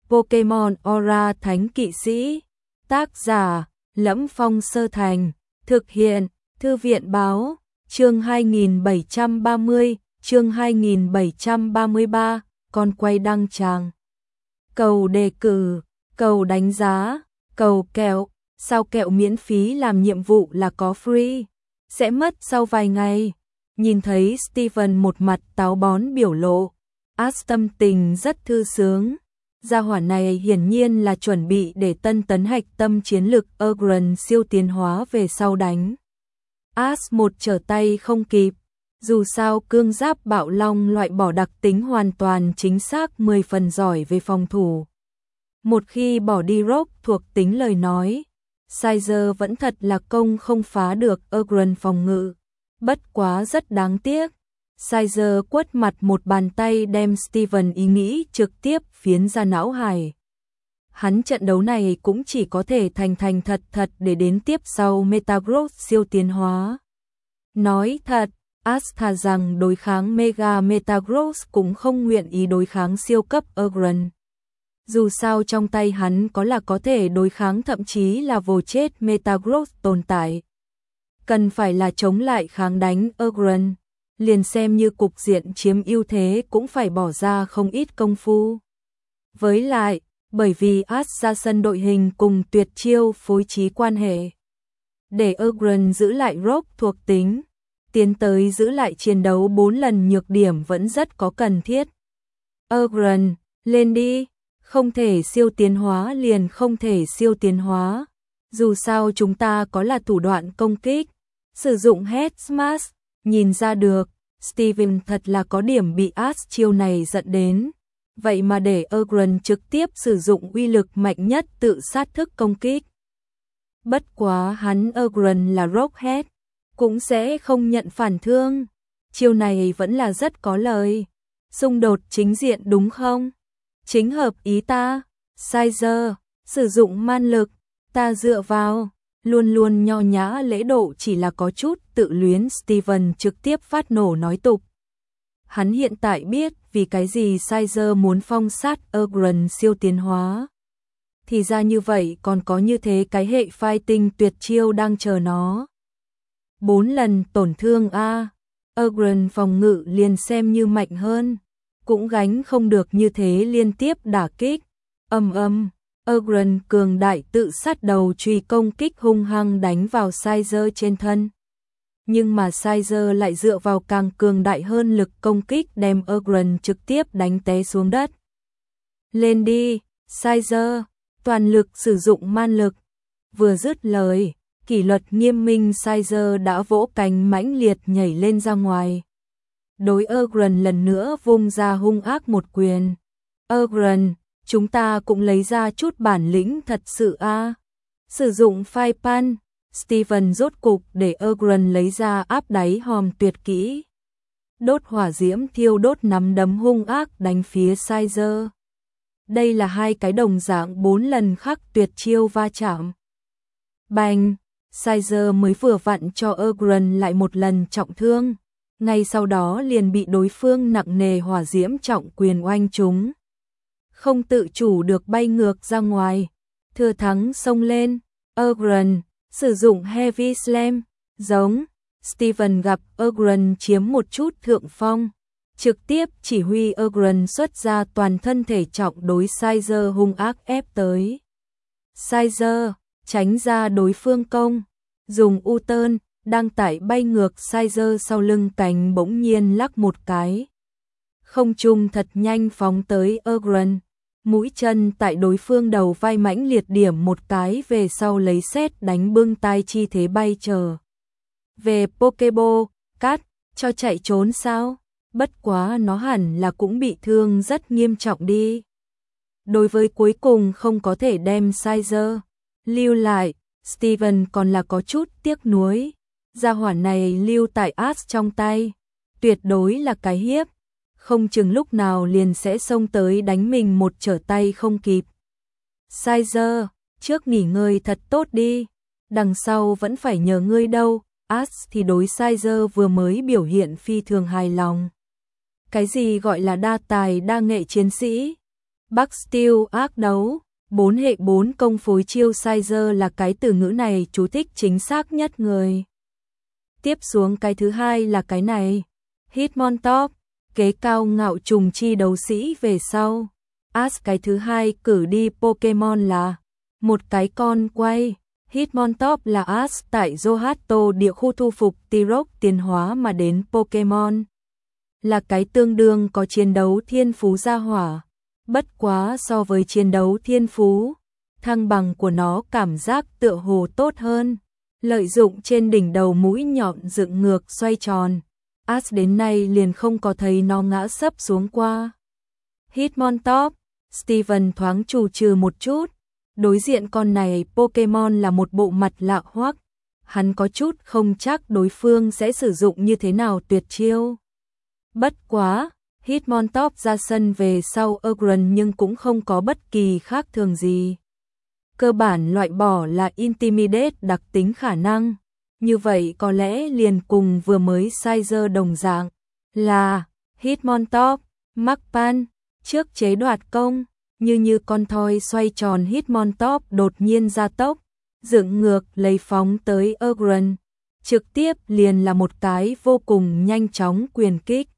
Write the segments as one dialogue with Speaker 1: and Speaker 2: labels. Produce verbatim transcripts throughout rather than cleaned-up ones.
Speaker 1: Pokemon Aura Thánh Kỵ Sĩ. Tác giả: Lẫm Phong Sơ Thành. Thực hiện: Thư viện báo. Chương hai nghìn bảy trăm ba mươi, chương hai nghìn bảy trăm ba mươi ba, con quay đăng tràng. Cầu đề cử, cầu đánh giá, cầu kẹo, sao kẹo miễn phí làm nhiệm vụ là có free, sẽ mất sau vài ngày. Nhìn thấy Steven một mặt táo bón biểu lộ, Ash tâm tình rất thư sướng. Gia hỏa này hiển nhiên là chuẩn bị để tân tấn hạch tâm chiến lực Ogryn siêu tiến hóa về sau đánh. Ash một trở tay không kịp, dù sao cương giáp bạo long loại bỏ đặc tính hoàn toàn chính xác mười phần giỏi về phòng thủ. Một khi bỏ đi rock thuộc tính lời nói, Sizer vẫn thật là công không phá được Ogryn phòng ngự. Bất quá rất đáng tiếc, Sizer quất mặt một bàn tay đem Steven ý nghĩ trực tiếp phiến ra não hải. Hắn trận đấu này cũng chỉ có thể thành thành thật thật để đến tiếp sau Metagross siêu tiến hóa. Nói thật, Ash thà rằng đối kháng Mega Metagross cũng không nguyện ý đối kháng siêu cấp Ogryn. Dù sao trong tay hắn có là có thể đối kháng thậm chí là vồ chết Metagross tồn tại. Cần phải là chống lại kháng đánh Ogryn, liền xem như cục diện chiếm ưu thế cũng phải bỏ ra không ít công phu. Với lại, bởi vì Ash ra sân đội hình cùng tuyệt chiêu phối trí quan hệ, để Ogryn giữ lại rock thuộc tính, tiến tới giữ lại chiến đấu bốn lần nhược điểm vẫn rất có cần thiết. Ogryn, lên đi, không thể siêu tiến hóa liền không thể siêu tiến hóa. Dù sao chúng ta có là thủ đoạn công kích, sử dụng Head Smash, nhìn ra được, Steven thật là có điểm bị Ash chiêu này giận đến. Vậy mà để Ogryn trực tiếp sử dụng uy lực mạnh nhất tự sát thức công kích. Bất quá hắn Ogryn là Rockhead, cũng sẽ không nhận phản thương. Chiêu này vẫn là rất có lời. Xung đột chính diện đúng không? Chính hợp ý ta. Sizer, sử dụng man lực, ta dựa vào. Luôn luôn nho nhã lễ độ chỉ là có chút tự luyến. Steven trực tiếp phát nổ nói tục. Hắn hiện tại biết vì cái gì Sizer muốn phong sát Ogryn siêu tiến hóa. Thì ra như vậy còn có như thế cái hệ fighting tuyệt chiêu đang chờ nó. Bốn lần tổn thương a, Ogryn phòng ngự liền xem như mạnh hơn, cũng gánh không được như thế liên tiếp đả kích. Ầm ầm, Ogryn cường đại tự sát đầu truy công kích hung hăng đánh vào Sizer trên thân. Nhưng mà Sizer lại dựa vào càng cường đại hơn lực công kích đem Ogryn trực tiếp đánh té xuống đất. Lên đi, Sizer, toàn lực sử dụng man lực. Vừa dứt lời, kỷ luật nghiêm minh Sizer đã vỗ cánh mãnh liệt nhảy lên ra ngoài. Đối Ogryn lần nữa vung ra hung ác một quyền. Ogryn, chúng ta cũng lấy ra chút bản lĩnh thật sự a. Sử dụng Fire Punch. Steven rốt cục để Ogryn lấy ra áp đáy hòm tuyệt kỹ. Đốt hỏa diễm thiêu đốt nắm đấm hung ác đánh phía Sizer. Đây là hai cái đồng dạng bốn lần khắc tuyệt chiêu va chạm. Bành, Sizer mới vừa vặn cho Ogryn lại một lần trọng thương. Ngay sau đó liền bị đối phương nặng nề hỏa diễm trọng quyền oanh trúng. Không tự chủ được bay ngược ra ngoài. Thừa thắng xông lên, Ogryn sử dụng Heavy Slam, giống. Steven gặp Ogryn chiếm một chút thượng phong, trực tiếp chỉ huy Ogryn xuất ra toàn thân thể trọng đối Sizer hung ác ép tới. Sizer, tránh ra đối phương công, dùng U-turn, đang tải bay ngược Sizer sau lưng cánh bỗng nhiên lắc một cái. Không trung thật nhanh phóng tới Ogryn. Mũi chân tại đối phương đầu vai mãnh liệt điểm một cái về sau lấy sét đánh bưng tai chi thế bay trở về Pokeball, cát, cho chạy trốn sao? Bất quá nó hẳn là cũng bị thương rất nghiêm trọng đi. Đối với cuối cùng không có thể đem Sizer lưu lại, Steven còn là có chút tiếc nuối. Gia hỏa này lưu tại Ash trong tay, tuyệt đối là cái hiếp. Không chừng lúc nào liền sẽ xông tới đánh mình một trở tay không kịp. Sizer, trước nghỉ ngơi thật tốt đi, đằng sau vẫn phải nhờ ngươi đâu. Ash thì đối Sizer vừa mới biểu hiện phi thường hài lòng. Cái gì gọi là đa tài đa nghệ chiến sĩ? Bắc Steel ác đấu, bốn hệ bốn công phối chiêu Sizer là cái từ ngữ này chú thích chính xác nhất người. Tiếp xuống cái thứ hai là cái này. Hitmontop, kế cao ngạo trùng chi đấu sĩ về sau. As cái thứ hai cử đi Pokemon là một cái con quay. Hitmontop là As tại Johto địa khu thu phục T-Rock tiến hóa mà đến Pokemon. Là cái tương đương có chiến đấu thiên phú gia hỏa. Bất quá so với chiến đấu thiên phú, thăng bằng của nó cảm giác tựa hồ tốt hơn. Lợi dụng trên đỉnh đầu mũi nhọn dựng ngược xoay tròn. As đến nay liền không có thấy nó ngã sấp xuống qua. Hitmontop, Steven thoáng trù trừ một chút. Đối diện con này Pokemon là một bộ mặt lạ hoắc. Hắn có chút không chắc đối phương sẽ sử dụng như thế nào tuyệt chiêu. Bất quá, Hitmontop ra sân về sau Aggron nhưng cũng không có bất kỳ khác thường gì. Cơ bản loại bỏ là Intimidate đặc tính khả năng. Như vậy có lẽ liền cùng vừa mới Sizer đồng dạng là Hitmontop, Magpan, trước chế đoạt công, như như con thoi xoay tròn Hitmontop đột nhiên gia tốc, dựng ngược lấy phóng tới Aggron, trực tiếp liền là một cái vô cùng nhanh chóng quyền kích.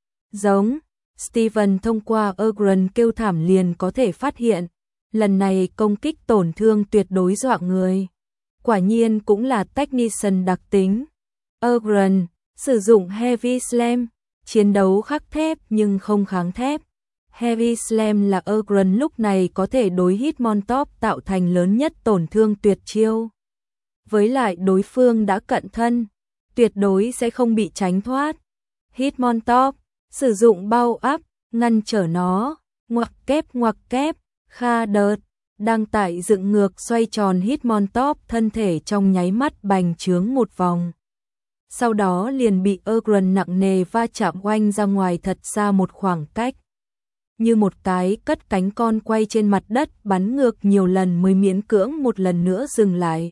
Speaker 1: Giống, Steven thông qua Aggron kêu thảm liền có thể phát hiện, lần này công kích tổn thương tuyệt đối dọa người. Quả nhiên cũng là Technician đặc tính. Aggron, sử dụng Heavy Slam, chiến đấu khắc thép nhưng không kháng thép. Heavy Slam là Aggron lúc này có thể đối Hitmontop tạo thành lớn nhất tổn thương tuyệt chiêu. Với lại đối phương đã cận thân, tuyệt đối sẽ không bị tránh thoát. Hitmontop, sử dụng bao áp, ngăn trở nó, ngoặc kép ngoặc kép, kha đợt, đang tại dựng ngược xoay tròn Hitmontop thân thể trong nháy mắt bành trướng một vòng. Sau đó liền bị Aggron nặng nề va chạm oanh ra ngoài thật xa một khoảng cách. Như một cái cất cánh con quay trên mặt đất bắn ngược nhiều lần mới miễn cưỡng một lần nữa dừng lại.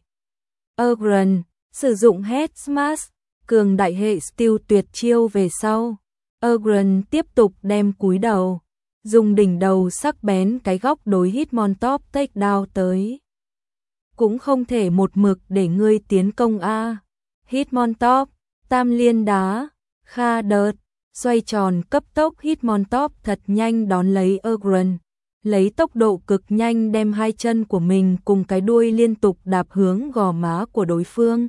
Speaker 1: Aggron, sử dụng Head Smash, cường đại hệ Steel tuyệt chiêu về sau. Aggron tiếp tục đem cúi đầu, dùng đỉnh đầu sắc bén cái góc đối Hitmontop takedown tới. Cũng không thể một mực để ngươi tiến công a. Hitmontop, tam liên đá, kha đợt, xoay tròn cấp tốc Hitmontop thật nhanh đón lấy Aggron, lấy tốc độ cực nhanh đem hai chân của mình cùng cái đuôi liên tục đạp hướng gò má của đối phương.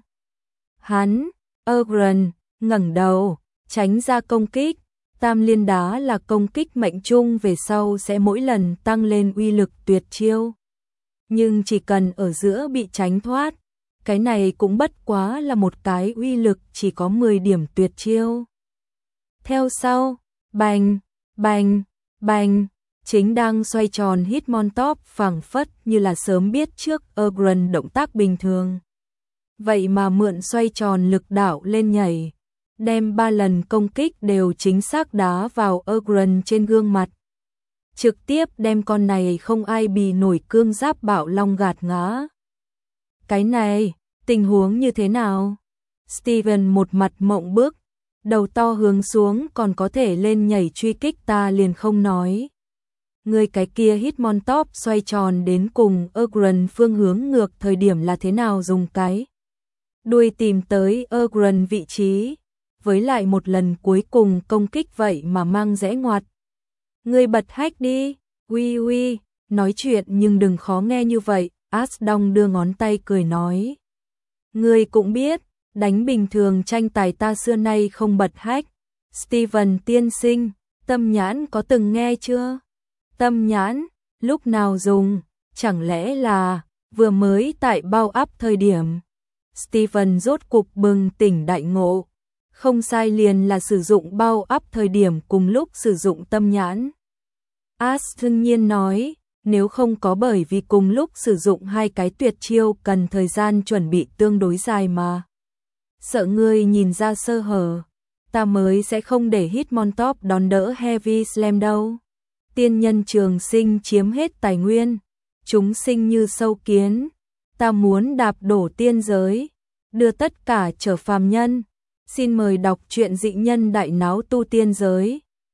Speaker 1: Hắn, Aggron, ngẩng đầu, tránh ra công kích. Tam liên đá là công kích mệnh trung về sau sẽ mỗi lần tăng lên uy lực tuyệt chiêu. Nhưng chỉ cần ở giữa bị tránh thoát, cái này cũng bất quá là một cái uy lực chỉ có mười điểm tuyệt chiêu. Theo sau, bành, bành, bành, chính đang xoay tròn Hitmontop phảng phất như là sớm biết trước Aggron động tác bình thường. Vậy mà mượn xoay tròn lực đảo lên nhảy, đem ba lần công kích đều chính xác đá vào Aggron trên gương mặt. Trực tiếp đem con này không ai bì nổi cương giáp bạo long gạt ngã. Cái này, tình huống như thế nào? Steven một mặt mộng bức, đầu to hướng xuống còn có thể lên nhảy truy kích ta liền không nói. Người cái kia Hitmontop xoay tròn đến cùng Aggron phương hướng ngược thời điểm là thế nào dùng cái đuôi tìm tới Aggron vị trí. Với lại một lần cuối cùng công kích vậy mà mang rẽ ngoặt. Ngươi bật hack đi, uy uy, nói chuyện nhưng đừng khó nghe như vậy, As đong đưa ngón tay cười nói. Ngươi cũng biết, đánh bình thường tranh tài ta xưa nay không bật hack. Steven tiên sinh, tâm nhãn có từng nghe chưa? Tâm nhãn, lúc nào dùng, chẳng lẽ là vừa mới tại bao áp thời điểm. Steven rốt cục bừng tỉnh đại ngộ. Không sai liền là sử dụng bao áp thời điểm cùng lúc sử dụng tâm nhãn. As đương nhiên nói, nếu không có bởi vì cùng lúc sử dụng hai cái tuyệt chiêu cần thời gian chuẩn bị tương đối dài mà. Sợ ngươi nhìn ra sơ hở, ta mới sẽ không để Hitmontop đón đỡ Heavy Slam đâu. Tiên nhân trường sinh chiếm hết tài nguyên, chúng sinh như sâu kiến, ta muốn đạp đổ tiên giới, đưa tất cả trở phàm nhân. Xin mời đọc truyện Dị Nhân Đại Náo Tu Tiên Giới.